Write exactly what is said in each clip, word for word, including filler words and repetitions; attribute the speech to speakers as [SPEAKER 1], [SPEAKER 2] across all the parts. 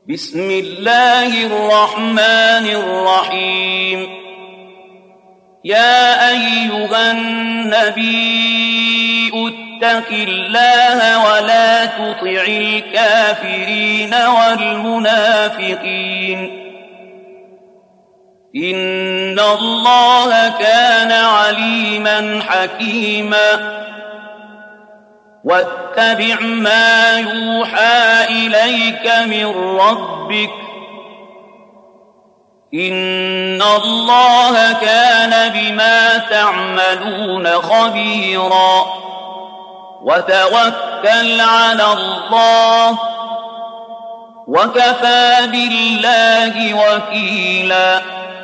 [SPEAKER 1] بسم الله الرحمن الرحيم يا أيها النبي اتق الله ولا تطع الكافرين والمنافقين إن الله كان عليما حكيما واتبع ما يوحى إليك من ربك إن الله كان بما تعملون خبيرا وتوكل على الله وكفى بالله وكيلا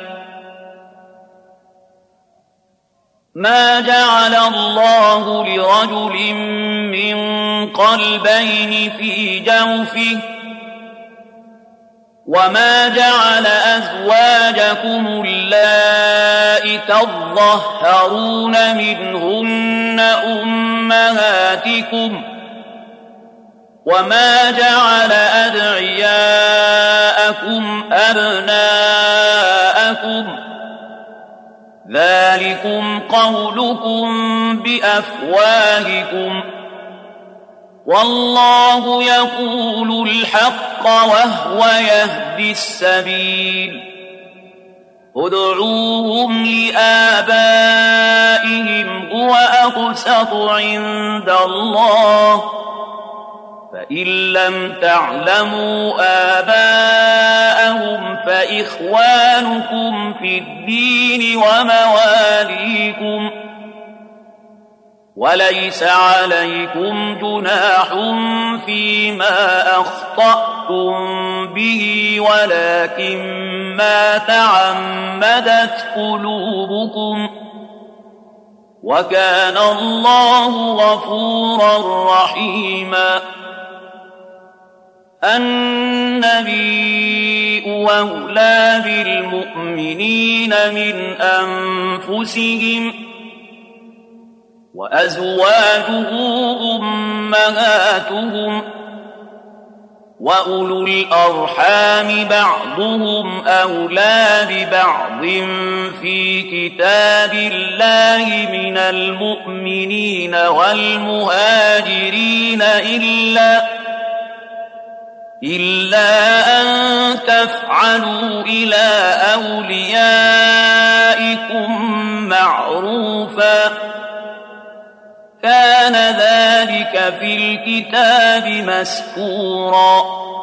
[SPEAKER 1] ما جعل الله لرجل من قلبين في جوفه وما جعل أزواجكم اللائي تظهرون منهن أمهاتكم وما جعل أدعياءكم أبناءكم ذلكم قولكم بأفواهكم والله يقول الحق وهو يهدي السبيل ادعوهم لآبائهم هو أقسط عند الله فإن لم تعلموا آباءهم فإخوانكم في الدين ومواليكم وليس عليكم جناح فيما أخطأتم به ولكن ما تعمدت قلوبكم وكان الله غفورا رحيما النبي أولى بالمؤمنين من أنفسهم وأزواجه أمهاتهم وأولو الأرحام بعضهم أولى ببعض في كتاب الله من المؤمنين والمهاجرين إلا إلا أن تفعلوا إلى أوليائكم معروفا كان ذلك في الكتاب مسكورا